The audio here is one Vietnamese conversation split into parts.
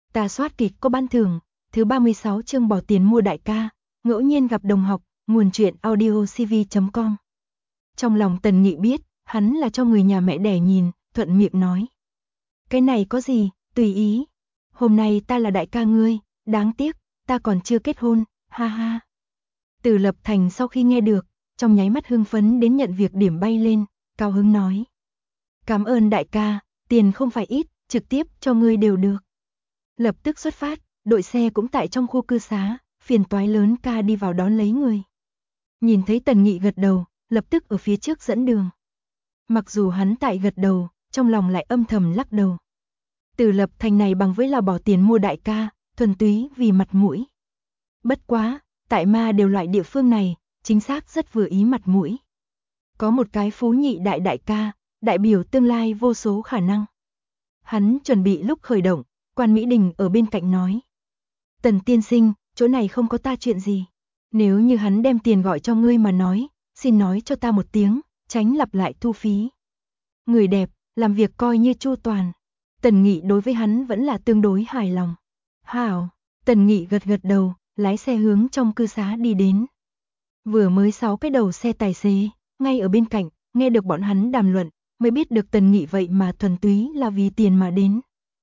Ta soát kịch có ban thưởng, thứ 36 chương bỏ tiền mua đại ca, ngẫu nhiên gặp đồng học, nguồn truyện audiocv.com. Trong lòng Tần Nghị biết, hắn là cho người nhà mẹ đẻ nhìn, thuận miệng nói. Cái này có gì, tùy ý. Hôm nay ta là đại ca ngươi, đáng tiếc, ta còn chưa kết hôn, ha ha. Từ Lập Thành sau khi nghe được, trong nháy mắt hưng phấn đến nhận việc điểm bay lên, cao hứng nói. Cảm ơn đại ca, tiền không phải ít, trực tiếp cho ngươi đều được. Lập tức xuất phát, đội xe cũng tại trong khu cư xá, phiền toái lớn ca đi vào đón lấy người. Nhìn thấy Tần Nghị gật đầu, lập tức ở phía trước dẫn đường. Mặc dù hắn tại gật đầu, trong lòng lại âm thầm lắc đầu. Từ Lập Thành này bằng với là bỏ tiền mua đại ca, thuần túy vì mặt mũi. Bất quá, tại ma đều loại địa phương này, chính xác rất vừa ý mặt mũi. Có một cái phú nhị đại đại ca, đại biểu tương lai vô số khả năng. Hắn chuẩn bị lúc khởi động, Quan Mỹ Đình ở bên cạnh nói. Tần tiên sinh, chỗ này không có ta chuyện gì. Nếu như hắn đem tiền gọi cho ngươi mà nói, xin nói cho ta một tiếng, tránh lặp lại thu phí. Người đẹp, làm việc coi như chu toàn. Tần Nghị đối với hắn vẫn là tương đối hài lòng. Hảo, Tần Nghị gật gật đầu, lái xe hướng trong cư xá đi đến. Vừa mới 6 cái đầu xe tài xế, ngay ở bên cạnh, nghe được bọn hắn đàm luận, mới biết được Tần Nghị vậy mà thuần túy là vì tiền mà đến.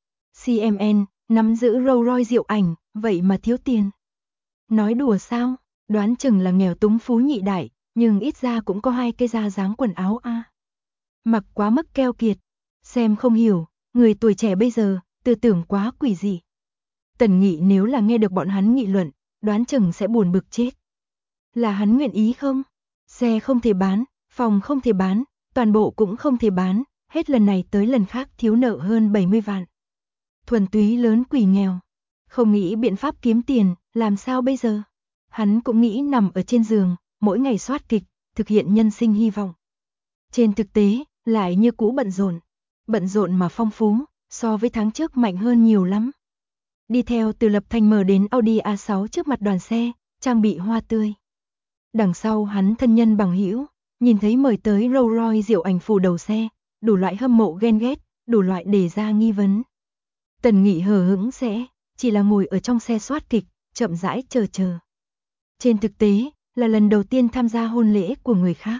CMN, nắm giữ Rolls Royce Diệu Ảnh, vậy mà thiếu tiền. Nói đùa sao, đoán chừng là nghèo túng phú nhị đại, nhưng ít ra cũng có 2 cái da dáng quần áo a. Mặc quá mức keo kiệt, xem không hiểu, người tuổi trẻ bây giờ, tư tưởng quá quỷ dị. Tần Nghị nếu là nghe được bọn hắn nghị luận, đoán chừng sẽ buồn bực chết. Là hắn nguyện ý không? Xe không thể bán, phòng không thể bán, toàn bộ cũng không thể bán, hết lần này tới lần khác thiếu nợ hơn 70 vạn. Thuần túy lớn quỷ nghèo. Không nghĩ biện pháp kiếm tiền, làm sao bây giờ? Hắn cũng nghĩ nằm ở trên giường, mỗi ngày soát kịch, thực hiện nhân sinh hy vọng. Trên thực tế, lại như cũ bận rộn mà phong phú, so với tháng trước mạnh hơn nhiều lắm. Đi theo Từ Lập Thành mở đến Audi A6 trước mặt đoàn xe, trang bị hoa tươi. Đằng sau hắn thân nhân bằng hữu, nhìn thấy mời tới Rolls Royce Diệu Ảnh phủ đầu xe, đủ loại hâm mộ ghen ghét, đủ loại đề ra nghi vấn. Tần Nghị hờ hững sẽ, chỉ là ngồi ở trong xe soát kịch, chậm rãi chờ. Trên thực tế, là lần đầu tiên tham gia hôn lễ của người khác.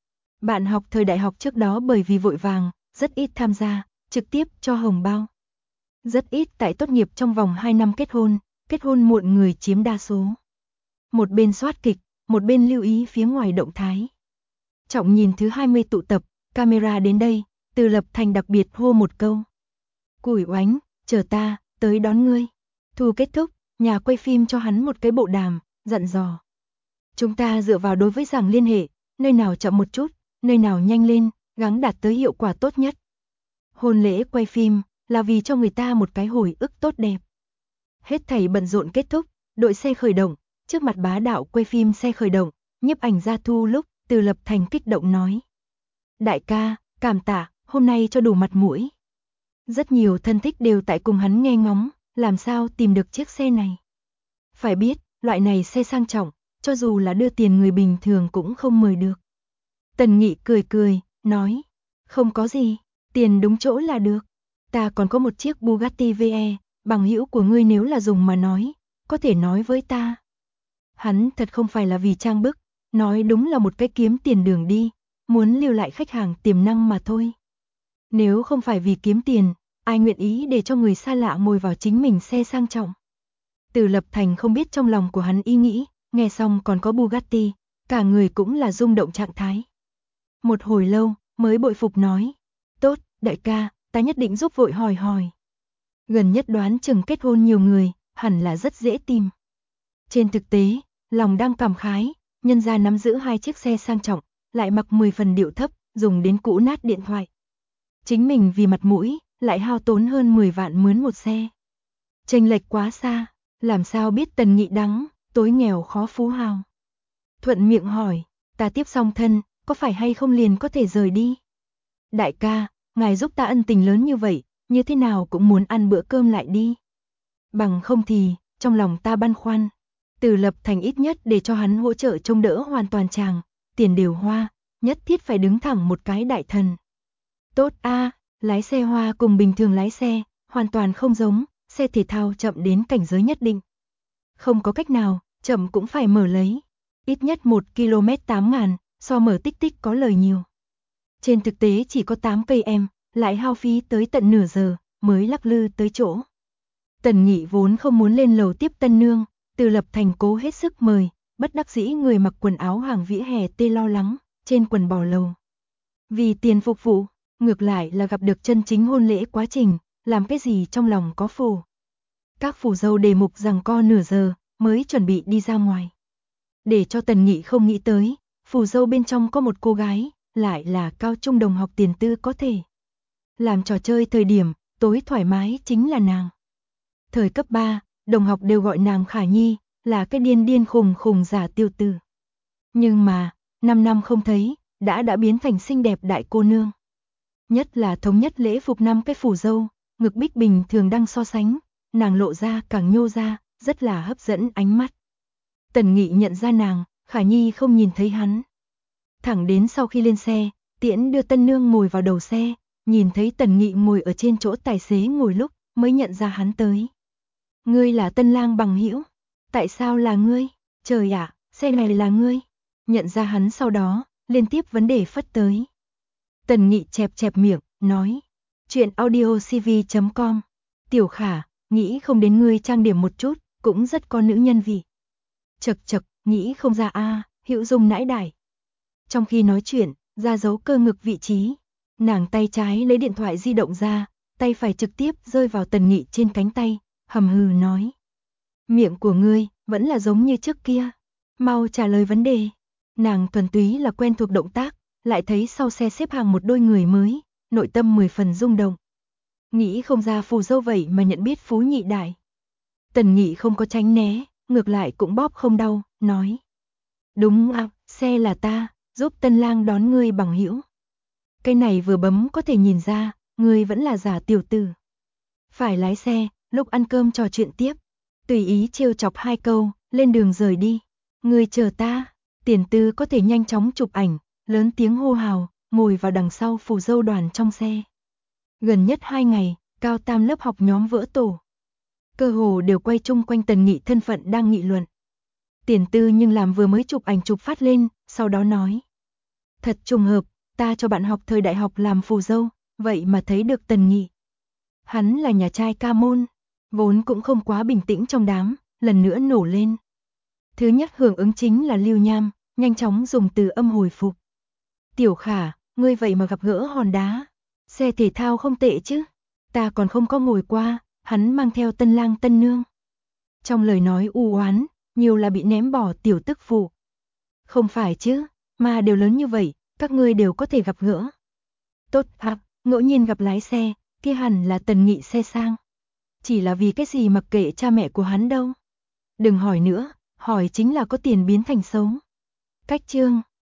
Bạn học thời đại học trước đó bởi vì vội vàng, rất ít tham gia, trực tiếp cho hồng bao. Rất ít tại tốt nghiệp trong vòng 2 năm kết hôn muộn người chiếm đa số. Một bên soát kịch, một bên lưu ý phía ngoài động thái. Trọng nhìn thứ 20 tụ tập, camera đến đây, Từ Lập Thành đặc biệt hô một câu. Cùi oánh, chờ ta, tới đón ngươi. Thu kết thúc, nhà quay phim cho hắn một cái bộ đàm, dặn dò. Chúng ta dựa vào đối với giảng liên hệ, nơi nào chậm một chút, nơi nào nhanh lên, gắng đạt tới hiệu quả tốt nhất. Hôn lễ quay phim, là vì cho người ta một cái hồi ức tốt đẹp. Hết thảy bận rộn kết thúc, đội xe khởi động, trước mặt bá đạo quay phim xe khởi động, nhiếp ảnh ra thu lúc, Từ Lập Thành kích động nói. Đại ca, cảm tạ, hôm nay cho đủ mặt mũi. Rất nhiều thân thích đều tại cùng hắn nghe ngóng, làm sao tìm được chiếc xe này. Phải biết, loại này xe sang trọng, cho dù là đưa tiền người bình thường cũng không mời được. Tần Nghị cười, nói, không có gì, tiền đúng chỗ là được. Ta còn có một chiếc Bugatti VE, bằng hữu của ngươi nếu là dùng mà nói, có thể nói với ta. Hắn thật không phải là vì trang bức, nói đúng là một cái kiếm tiền đường đi, muốn lưu lại khách hàng tiềm năng mà thôi. Nếu không phải vì kiếm tiền, ai nguyện ý để cho người xa lạ ngồi vào chính mình xe sang trọng. Từ Lập Thành không biết trong lòng của hắn ý nghĩ, nghe xong còn có Bugatti, cả người cũng là rung động trạng thái. Một hồi lâu, mới bội phục nói, tốt, đại ca, ta nhất định giúp vội hỏi. Gần nhất đoán chừng kết hôn nhiều người, hẳn là rất dễ tìm. Trên thực tế, lòng đang cảm khái, nhân gia nắm giữ 2 chiếc xe sang trọng, lại mặc 10 phần điệu thấp, dùng đến cũ nát điện thoại. Chính mình vì mặt mũi, lại hao tốn hơn 10 vạn mướn một xe. Chênh lệch quá xa, làm sao biết Tần Nghị đắng, tối nghèo khó phú hào. Thuận miệng hỏi, ta tiếp xong thân, có phải hay không liền có thể rời đi? Đại ca, ngài giúp ta ân tình lớn như vậy, như thế nào cũng muốn ăn bữa cơm lại đi. Bằng không thì, trong lòng ta băn khoăn. Từ Lập Thành ít nhất để cho hắn hỗ trợ trông đỡ hoàn toàn chàng, tiền đều hoa, nhất thiết phải đứng thẳng một cái đại thần. Tốt a, lái xe hoa cùng bình thường lái xe, hoàn toàn không giống, xe thể thao chậm đến cảnh giới nhất định. Không có cách nào, chậm cũng phải mở lấy. Ít nhất 1 km 8.000, so mở tích tích có lời nhiều. Trên thực tế chỉ có 8 cây em, lại hao phí tới tận nửa giờ, mới lắc lư tới chỗ. Tần Nghị vốn không muốn lên lầu tiếp tân nương, Từ Lập Thành cố hết sức mời, bất đắc dĩ người mặc quần áo hàng vỉa hè tê lo lắng, trên quần bò lầu. Vì tiền phục vụ, ngược lại là gặp được chân chính hôn lễ quá trình, làm cái gì trong lòng có phù. Các phù dâu đề mục rằng co nửa giờ, mới chuẩn bị đi ra ngoài. Để cho Tần Nghị không nghĩ tới, phù dâu bên trong có một cô gái, lại là cao trung đồng học tiền tư có thể. Làm trò chơi thời điểm, tối thoải mái chính là nàng. Thời cấp 3, đồng học đều gọi nàng Khả Nhi, là cái điên điên khùng khùng giả tiêu tử. Nhưng mà, 5 năm không thấy, đã biến thành xinh đẹp đại cô nương. Nhất là thống nhất lễ phục 5 cái phù dâu, ngực bích bình thường đang so sánh, nàng lộ ra càng nhô ra, rất là hấp dẫn ánh mắt. Tần Nghị nhận ra nàng, Khả Nhi không nhìn thấy hắn. Thẳng đến sau khi lên xe, tiễn đưa tân nương ngồi vào đầu xe, nhìn thấy Tần Nghị ngồi ở trên chỗ tài xế ngồi lúc, mới nhận ra hắn tới. Ngươi là Tân Lang bằng hữu? Tại sao là ngươi? Trời ạ, xe này là ngươi. Nhận ra hắn sau đó, liên tiếp vấn đề phất tới. Tần Nghị chẹp chẹp miệng, nói. Chuyện audiocv.com. Tiểu Khả, nghĩ không đến ngươi trang điểm một chút, cũng rất có nữ nhân vị. Chật chật, nghĩ không ra hữu dung nãi đải. Trong khi nói chuyện, ra dấu cơ ngực vị trí. Nàng tay trái lấy điện thoại di động ra, tay phải trực tiếp rơi vào Tần Nghị trên cánh tay, hầm hừ nói. Miệng của ngươi, vẫn là giống như trước kia. Mau trả lời vấn đề. Nàng thuần túy là quen thuộc động tác, lại thấy sau xe xếp hàng một đôi người mới, nội tâm 10 phần rung động. Nghĩ không ra phù dâu vậy mà nhận biết phú nhị đại. Tần Nghị không có tránh né, ngược lại cũng bóp không đau, nói. Đúng xe là ta, giúp Tân Lang đón ngươi bằng hữu. Cái này vừa bấm có thể nhìn ra, ngươi vẫn là giả tiểu tử. Phải lái xe, lúc ăn cơm trò chuyện tiếp. Tùy ý trêu chọc 2 câu, lên đường rời đi. Ngươi chờ ta, Tiền Tư có thể nhanh chóng chụp ảnh, lớn tiếng hô hào, ngồi vào đằng sau phù dâu đoàn trong xe. Gần nhất 2 ngày, cao tam lớp học nhóm vỡ tổ. Cơ hồ đều quay chung quanh Tần Nghị thân phận đang nghị luận. Tiền Tư nhưng làm vừa mới chụp ảnh chụp phát lên, sau đó nói. Thật trùng hợp, ta cho bạn học thời đại học làm phù dâu, vậy mà thấy được Tần Nghị. Hắn là nhà trai ca môn, vốn cũng không quá bình tĩnh trong đám, lần nữa nổ lên. Thứ nhất hưởng ứng chính là Lưu Nham, nhanh chóng dùng từ âm hồi phục. Tiểu Khả, ngươi vậy mà gặp gỡ hòn đá. Xe thể thao không tệ chứ, ta còn không có ngồi qua, hắn mang theo Tân Lang tân nương. Trong lời nói u oán, nhiều là bị ném bỏ tiểu tức phụ. Không phải chứ, mà đều lớn như vậy, các ngươi đều có thể gặp gỡ. Tốt ngẫu nhiên gặp lái xe, kia hẳn là Tần Nghị xe sang. Chỉ là vì cái gì mặc kệ cha mẹ của hắn đâu. Đừng hỏi nữa, hỏi chính là có tiền biến thành xấu. Cách chương